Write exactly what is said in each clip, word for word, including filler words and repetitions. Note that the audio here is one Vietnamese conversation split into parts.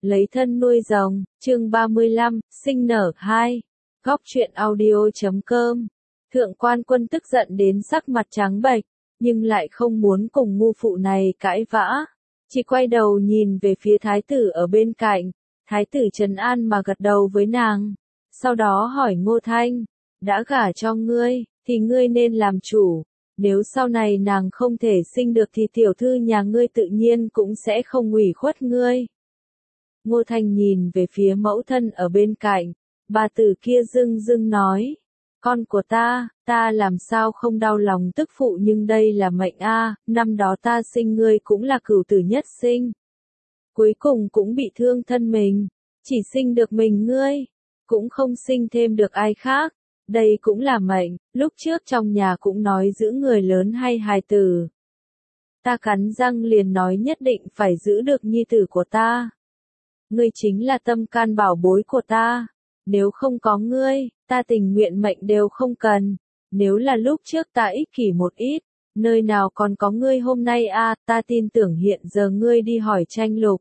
lấy thân nuôi rồng, chương ba mươi lăm, sinh nở hai. Góc truyện audio chấm com. Thượng quan Quân tức giận đến sắc mặt trắng bệch, nhưng lại không muốn cùng ngu phụ này cãi vã. Chỉ quay đầu nhìn về phía thái tử ở bên cạnh, thái tử trấn an mà gật đầu với nàng. Sau đó hỏi Ngô Thanh, đã gả cho ngươi, thì ngươi nên làm chủ. Nếu sau này nàng không thể sinh được thì tiểu thư nhà ngươi tự nhiên cũng sẽ không ủy khuất ngươi. Ngô Thanh nhìn về phía mẫu thân ở bên cạnh, bà tử kia dưng dưng nói, con của ta, ta làm sao không đau lòng tức phụ nhưng đây là mệnh a, năm đó ta sinh ngươi cũng là cửu tử nhất sinh. Cuối cùng cũng bị thương thân mình, chỉ sinh được mình ngươi, cũng không sinh thêm được ai khác. Đây cũng là mệnh, lúc trước trong nhà cũng nói giữ người lớn hay hài tử. Ta cắn răng liền nói nhất định phải giữ được nhi tử của ta. Ngươi chính là tâm can bảo bối của ta. Nếu không có ngươi, ta tình nguyện mệnh đều không cần. Nếu là lúc trước ta ích kỷ một ít, nơi nào còn có ngươi hôm nay a, à, ta tin tưởng hiện giờ ngươi đi hỏi Tranh Lục.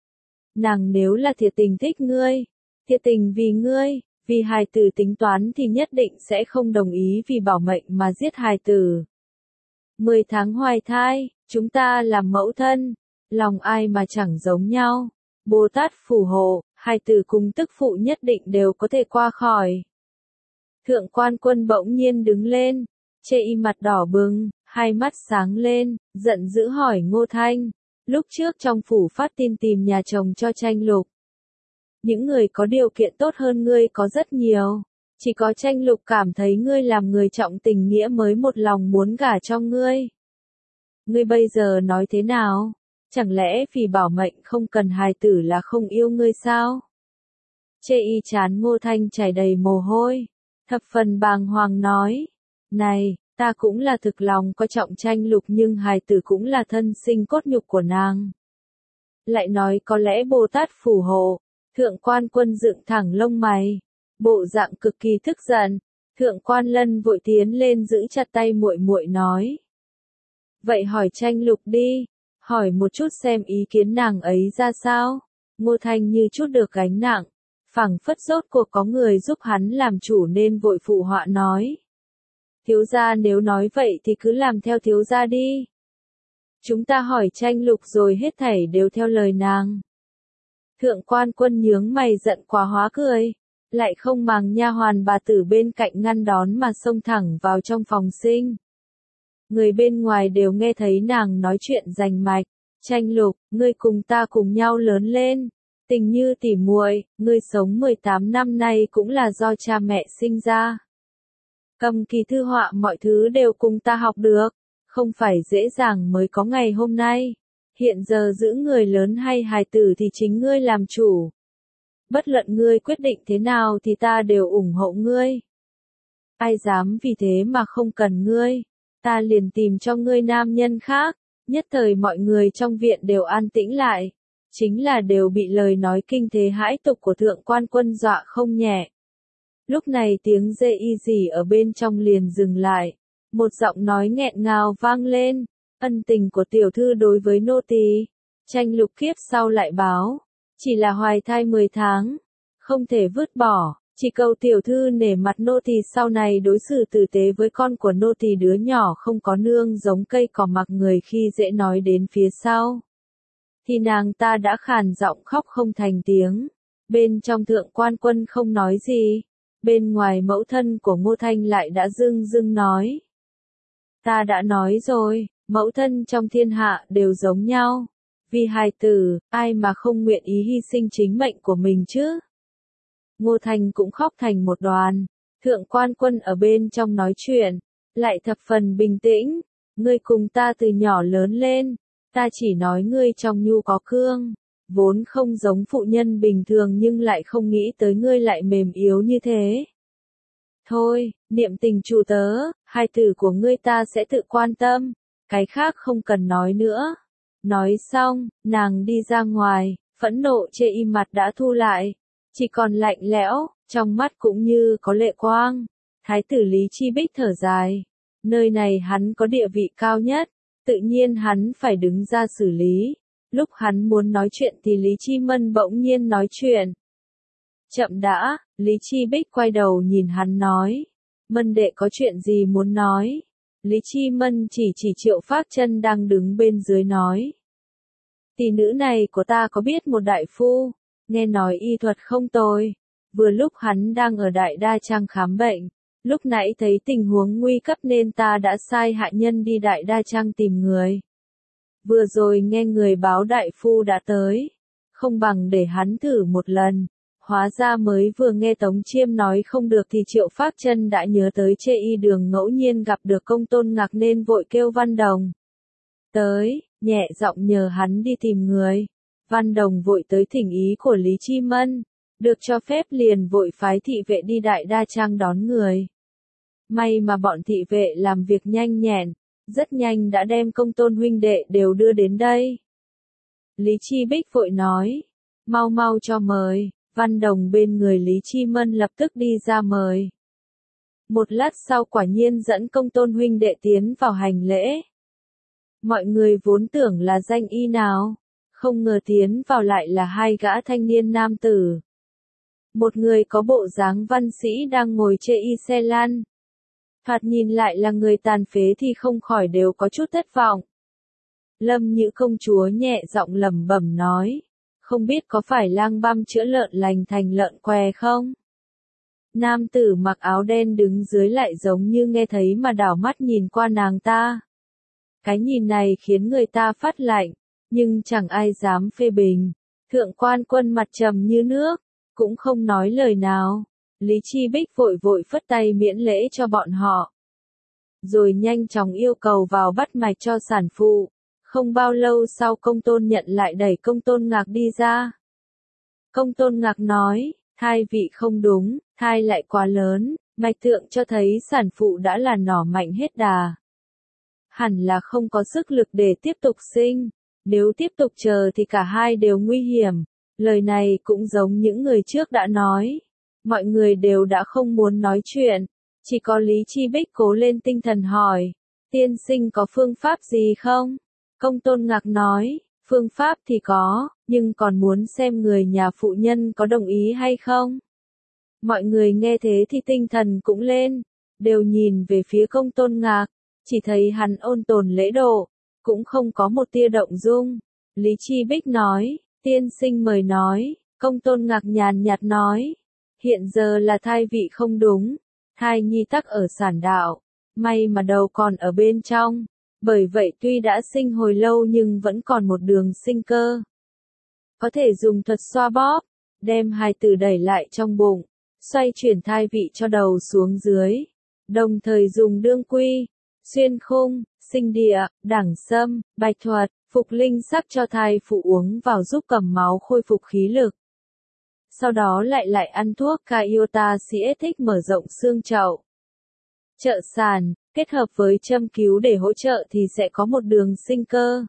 Nàng nếu là thiệt tình thích ngươi, thiệt tình vì ngươi, vì hài tử tính toán thì nhất định sẽ không đồng ý vì bảo mệnh mà giết hài tử. Mười tháng hoài thai, chúng ta làm mẫu thân, lòng ai mà chẳng giống nhau. Bồ Tát phù hộ, hài tử cùng tức phụ nhất định đều có thể qua khỏi. Thượng quan Quân bỗng nhiên đứng lên, chê y mặt đỏ bừng, hai mắt sáng lên, giận dữ hỏi Ngô Thanh. Lúc trước trong phủ phát tin tìm nhà chồng cho Tranh Lục. Những người có điều kiện tốt hơn ngươi có rất nhiều. Chỉ có Tranh Lục cảm thấy ngươi làm người trọng tình nghĩa mới một lòng muốn gả cho ngươi. Ngươi bây giờ nói thế nào? Chẳng lẽ vì bảo mệnh không cần hài tử là không yêu ngươi sao? Chê y chán Ngô Thanh chảy đầy mồ hôi. Thập phần bàng hoàng nói. Này, ta cũng là thực lòng có trọng Tranh Lục nhưng hài tử cũng là thân sinh cốt nhục của nàng. Lại nói có lẽ Bồ Tát phù hộ. Thượng quan Quân dựng thẳng lông mày, bộ dạng cực kỳ tức giận. Thượng quan Lân vội tiến lên giữ chặt tay muội muội nói: "Vậy hỏi Tranh Lục đi, hỏi một chút xem ý kiến nàng ấy ra sao." Ngô Thanh như chút được gánh nặng, phảng phất rốt cuộc có người giúp hắn làm chủ nên vội phụ họa nói: "Thiếu gia nếu nói vậy thì cứ làm theo thiếu gia đi. Chúng ta hỏi Tranh Lục rồi hết thảy đều theo lời nàng." Thượng quan Quân nhướng mày giận quá hóa cười, lại không màng nha hoàn bà tử bên cạnh ngăn đón mà xông thẳng vào trong phòng sinh. Người bên ngoài đều nghe thấy nàng nói chuyện rành mạch, "Tranh Lục, ngươi cùng ta cùng nhau lớn lên, tình như tỉ muội, ngươi sống mười tám năm nay cũng là do cha mẹ sinh ra. Cầm kỳ thư họa mọi thứ đều cùng ta học được, không phải dễ dàng mới có ngày hôm nay. Hiện giờ giữ người lớn hay hài tử thì chính ngươi làm chủ. Bất luận ngươi quyết định thế nào thì ta đều ủng hộ ngươi. Ai dám vì thế mà không cần ngươi, ta liền tìm cho ngươi nam nhân khác." Nhất thời mọi người trong viện đều an tĩnh lại, chính là đều bị lời nói kinh thế hãi tục của Thượng quan Quân dọa không nhẹ. Lúc này tiếng dê y gì ở bên trong liền dừng lại, một giọng nói nghẹn ngào vang lên. "Ân tình của tiểu thư đối với nô tỳ." Tranh Lục kiếp sau lại báo, "Chỉ là hoài thai mười tháng, không thể vứt bỏ, chỉ cầu tiểu thư nể mặt nô tỳ sau này đối xử tử tế với con của nô tỳ, đứa nhỏ không có nương giống cây cỏ mặc người khi dễ." Nói đến phía sau, thì nàng ta đã khàn giọng khóc không thành tiếng. Bên trong Thượng quan Quân không nói gì, bên ngoài mẫu thân của Ngô Thanh lại đã dưng dưng nói: "Ta đã nói rồi, mẫu thân trong thiên hạ đều giống nhau. Vì hài tử, ai mà không nguyện ý hy sinh chính mệnh của mình chứ?" Ngô Thanh cũng khóc thành một đoàn. Thượng quan Quân ở bên trong nói chuyện, lại thập phần bình tĩnh. "Ngươi cùng ta từ nhỏ lớn lên, ta chỉ nói ngươi trong nhu có cương, vốn không giống phụ nhân bình thường nhưng lại không nghĩ tới ngươi lại mềm yếu như thế. Thôi, niệm tình chủ tớ, hài tử của ngươi ta sẽ tự quan tâm, cái khác không cần nói nữa." Nói xong, nàng đi ra ngoài, phẫn nộ chê y mặt đã thu lại, chỉ còn lạnh lẽo, trong mắt cũng như có lệ quang. Thái tử Lý Chi Bích thở dài, nơi này hắn có địa vị cao nhất, tự nhiên hắn phải đứng ra xử lý. Lúc hắn muốn nói chuyện thì Lý Chi Mân bỗng nhiên nói chuyện. Chậm đã, Lý Chi Bích quay đầu nhìn hắn nói. Mân đệ có chuyện gì muốn nói? Lý Chi Mân chỉ chỉ Triệu Phác Chân đang đứng bên dưới nói. Tỷ nữ này của ta có biết một đại phu, nghe nói y thuật không tồi. Vừa lúc hắn đang ở Đại Đa Trang khám bệnh, lúc nãy thấy tình huống nguy cấp nên ta đã sai hạ nhân đi Đại Đa Trang tìm người. Vừa rồi nghe người báo đại phu đã tới, không bằng để hắn thử một lần. Hóa ra mới vừa nghe Tống Chiêm nói không được thì Triệu Phác Chân đã nhớ tới Chê Y Đường ngẫu nhiên gặp được Công Tôn Ngạc nên vội kêu Văn Đồng tới, nhẹ giọng nhờ hắn đi tìm người. Văn Đồng vội tới thỉnh ý của Lý Chi Mân, được cho phép liền vội phái thị vệ đi Đại Đa Trang đón người. May mà bọn thị vệ làm việc nhanh nhẹn, rất nhanh đã đem Công Tôn huynh đệ đều đưa đến đây. Lý Chi Bích vội nói, mau mau cho mời. Văn Đồng bên người Lý Chi Mân lập tức đi ra mời. Một lát sau quả nhiên dẫn Công Tôn huynh đệ tiến vào hành lễ. Mọi người vốn tưởng là danh y nào, không ngờ tiến vào lại là hai gã thanh niên nam tử. Một người có bộ dáng văn sĩ đang ngồi chê y xe lăn. Thoạt nhìn lại là người tàn phế thì không khỏi đều có chút thất vọng. Lâm Nhữ công chúa nhẹ giọng lẩm bẩm nói. Không biết có phải lang băm chữa lợn lành thành lợn què không? Nam tử mặc áo đen đứng dưới lại giống như nghe thấy mà đảo mắt nhìn qua nàng ta. Cái nhìn này khiến người ta phát lạnh, nhưng chẳng ai dám phê bình. Thượng quan quân mặt trầm như nước, cũng không nói lời nào. Lý Chi Bích vội vội phất tay miễn lễ cho bọn họ. Rồi nhanh chóng yêu cầu vào bắt mạch cho sản phụ. Không bao lâu sau Công Tôn Nhận lại đẩy Công Tôn Ngạc đi ra. Công Tôn Ngạc nói, thai vị không đúng, thai lại quá lớn, mạch tượng cho thấy sản phụ đã là nỏ mạnh hết đà. Hẳn là không có sức lực để tiếp tục sinh, nếu tiếp tục chờ thì cả hai đều nguy hiểm. Lời này cũng giống những người trước đã nói. Mọi người đều đã không muốn nói chuyện, chỉ có Lý Chi Bích cố lên tinh thần hỏi, tiên sinh có phương pháp gì không? Công Tôn Ngạc nói, phương pháp thì có, nhưng còn muốn xem người nhà phụ nhân có đồng ý hay không. Mọi người nghe thế thì tinh thần cũng lên, đều nhìn về phía Công Tôn Ngạc, chỉ thấy hắn ôn tồn lễ độ, cũng không có một tia động dung. Lý Chi Bích nói, tiên sinh mời nói. Công Tôn Ngạc nhàn nhạt nói, hiện giờ là thai vị không đúng, thai nhi tắc ở sản đạo, may mà đầu còn ở bên trong. Bởi vậy tuy đã sinh hồi lâu nhưng vẫn còn một đường sinh cơ. Có thể dùng thuật xoa bóp, đem hài tử đẩy lại trong bụng, xoay chuyển thai vị cho đầu xuống dưới. Đồng thời dùng đương quy, xuyên khung, sinh địa, đẳng sâm, bạch thuật, phục linh sắc cho thai phụ uống vào giúp cầm máu khôi phục khí lực. Sau đó lại lại ăn thuốc Caiota Ciatic mở rộng xương chậu. Trợ sản, kết hợp với châm cứu để hỗ trợ thì sẽ có một đường sinh cơ.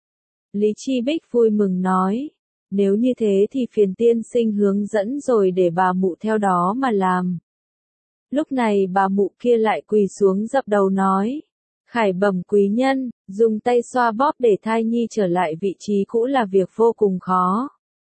Lý Chi Bích vui mừng nói, nếu như thế thì phiền tiên sinh hướng dẫn rồi để bà mụ theo đó mà làm. Lúc này bà mụ kia lại quỳ xuống dập đầu nói, khải bẩm quý nhân, dùng tay xoa bóp để thai nhi trở lại vị trí cũ là việc vô cùng khó.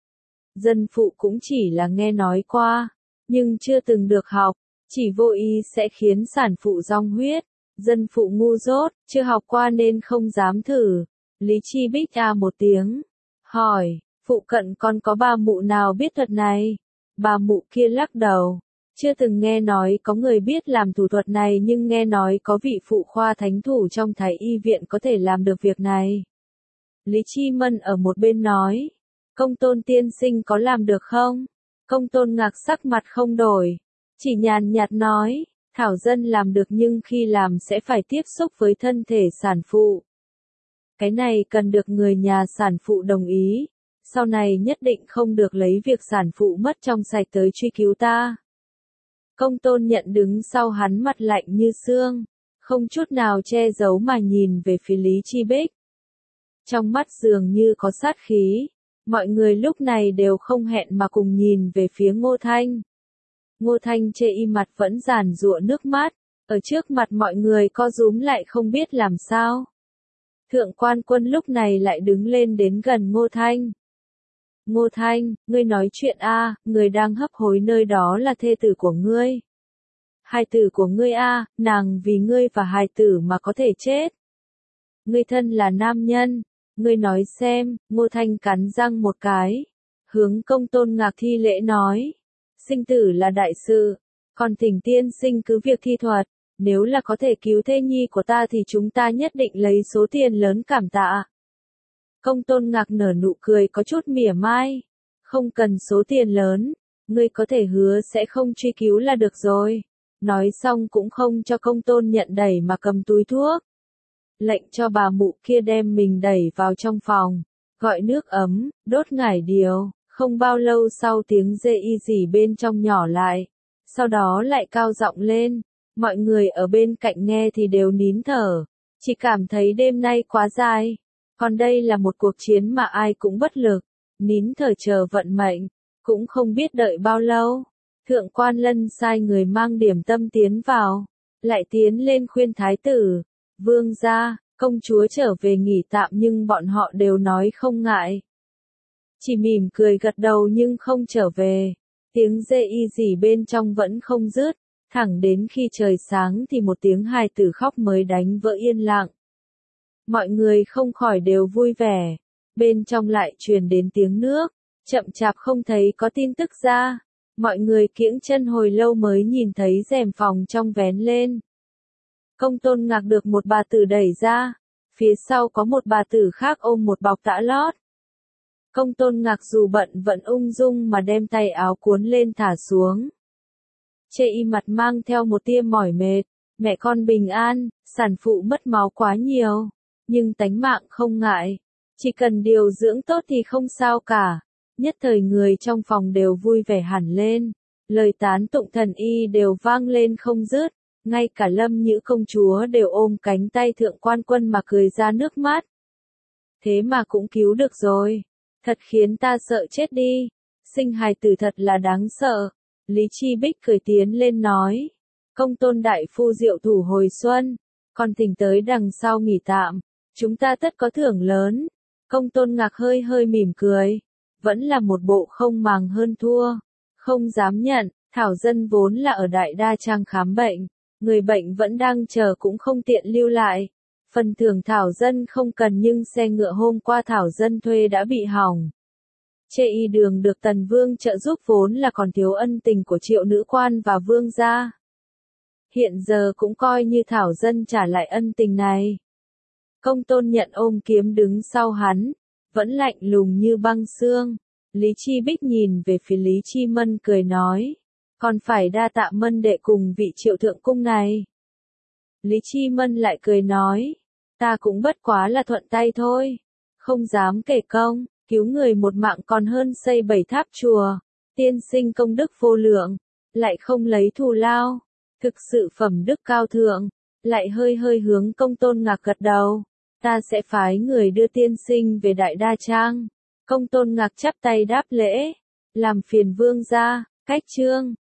Dân phụ cũng chỉ là nghe nói qua, nhưng chưa từng được học, chỉ vô ý sẽ khiến sản phụ rong huyết. Dân phụ ngu dốt, chưa học qua nên không dám thử. Lý Chi Bích a một tiếng, hỏi, phụ cận còn có bà mụ nào biết thuật này? Bà mụ kia lắc đầu, chưa từng nghe nói có người biết làm thủ thuật này nhưng nghe nói có vị phụ khoa thánh thủ trong Thái y viện có thể làm được việc này. Lý Chi Mân ở một bên nói, Công Tôn tiên sinh có làm được không? Công Tôn Ngạc sắc mặt không đổi, chỉ nhàn nhạt nói, thảo dân làm được nhưng khi làm sẽ phải tiếp xúc với thân thể sản phụ. Cái này cần được người nhà sản phụ đồng ý, sau này nhất định không được lấy việc sản phụ mất trong sạch tới truy cứu ta. Công Tôn Nhận đứng sau hắn mặt lạnh như xương, không chút nào che giấu mà nhìn về phía Lý Chi Bích. Trong mắt dường như có sát khí, mọi người lúc này đều không hẹn mà cùng nhìn về phía Ngô Thanh. Ngô Thanh chê y mặt vẫn giàn giụa nước mắt, ở trước mặt mọi người co rúm lại không biết làm sao. Thượng quan quân lúc này lại đứng lên đến gần Ngô Thanh. Ngô Thanh, ngươi nói chuyện a, người đang hấp hối nơi đó là thê tử của ngươi. Hài tử của ngươi a, nàng vì ngươi và hài tử mà có thể chết. Ngươi thân là nam nhân, ngươi nói xem, Ngô Thanh cắn răng một cái. Hướng Công Tôn Ngạc thi lễ nói. Sinh tử là đại sự, còn thỉnh tiên sinh cứ việc thi thuật. Nếu là có thể cứu thê nhi của ta thì chúng ta nhất định lấy số tiền lớn cảm tạ. Công Tôn Ngạc nở nụ cười có chút mỉa mai. Không cần số tiền lớn, ngươi có thể hứa sẽ không truy cứu là được rồi. Nói xong cũng không cho Công Tôn nhận đẩy mà cầm túi thuốc. Lệnh cho bà mụ kia đem mình đẩy vào trong phòng, gọi nước ấm, đốt ngải điều. Không bao lâu sau tiếng dê y dì bên trong nhỏ lại, sau đó lại cao giọng lên. Mọi người ở bên cạnh nghe thì đều nín thở, chỉ cảm thấy đêm nay quá dài. Còn đây là một cuộc chiến mà ai cũng bất lực, nín thở chờ vận mệnh, cũng không biết đợi bao lâu. Thượng quan Lân sai người mang điểm tâm tiến vào, lại tiến lên khuyên thái tử, vương gia, công chúa trở về nghỉ tạm nhưng bọn họ đều nói không ngại. Chỉ mỉm cười gật đầu nhưng không trở về, tiếng dê y dì bên trong vẫn không dứt, thẳng đến khi trời sáng thì một tiếng hài tử khóc mới đánh vỡ yên lặng. Mọi người không khỏi đều vui vẻ, bên trong lại truyền đến tiếng nước, chậm chạp không thấy có tin tức ra. Mọi người kiễng chân hồi lâu mới nhìn thấy rèm phòng trong vén lên. Công Tôn Ngạc được một bà tử đẩy ra, phía sau có một bà tử khác ôm một bọc tã lót. Công Tôn Ngạc dù bận vẫn ung dung mà đem tay áo cuốn lên thả xuống. Chê y mặt mang theo một tia mỏi mệt, mẹ con bình an, sản phụ mất máu quá nhiều, nhưng tánh mạng không ngại, chỉ cần điều dưỡng tốt thì không sao cả. Nhất thời người trong phòng đều vui vẻ hẳn lên, lời tán tụng thần y đều vang lên không dứt, ngay cả Lâm Nhữ công chúa đều ôm cánh tay Thượng quan Quân mà cười ra nước mắt. Thế mà cũng cứu được rồi, thật khiến ta sợ chết đi, sinh hài tử thật là đáng sợ. Lý Chi Bích cười tiến lên nói, Công Tôn đại phu diệu thủ hồi xuân, còn thỉnh tới đằng sau nghỉ tạm, chúng ta tất có thưởng lớn. Công Tôn Ngạc hơi hơi mỉm cười, vẫn là một bộ không màng hơn thua, không dám nhận. Thảo Dân vốn là ở Đại Đa Trang khám bệnh, người bệnh vẫn đang chờ cũng không tiện lưu lại. Phần thưởng Thảo Dân không cần nhưng xe ngựa hôm qua Thảo Dân thuê đã bị hỏng. Chê y đường được Tần Vương trợ giúp vốn là còn thiếu ân tình của Triệu nữ quan và Vương gia. Hiện giờ cũng coi như Thảo Dân trả lại ân tình này. Công Tôn nhận ôm kiếm đứng sau hắn, vẫn lạnh lùng như băng xương. Lý Chi Bích nhìn về phía Lý Chi Mân cười nói, còn phải đa tạ Mân đệ cùng vị Triệu thượng cung này. Lý Chi Mân lại cười nói, ta cũng bất quá là thuận tay thôi, không dám kể công, cứu người một mạng còn hơn xây bảy tháp chùa, tiên sinh công đức vô lượng, lại không lấy thù lao, thực sự phẩm đức cao thượng. Lại hơi hơi hướng Công Tôn Ngạc gật đầu, ta sẽ phái người đưa tiên sinh về Đại Đa Trang. Công Tôn Ngạc chắp tay đáp lễ, làm phiền vương gia. Cách chương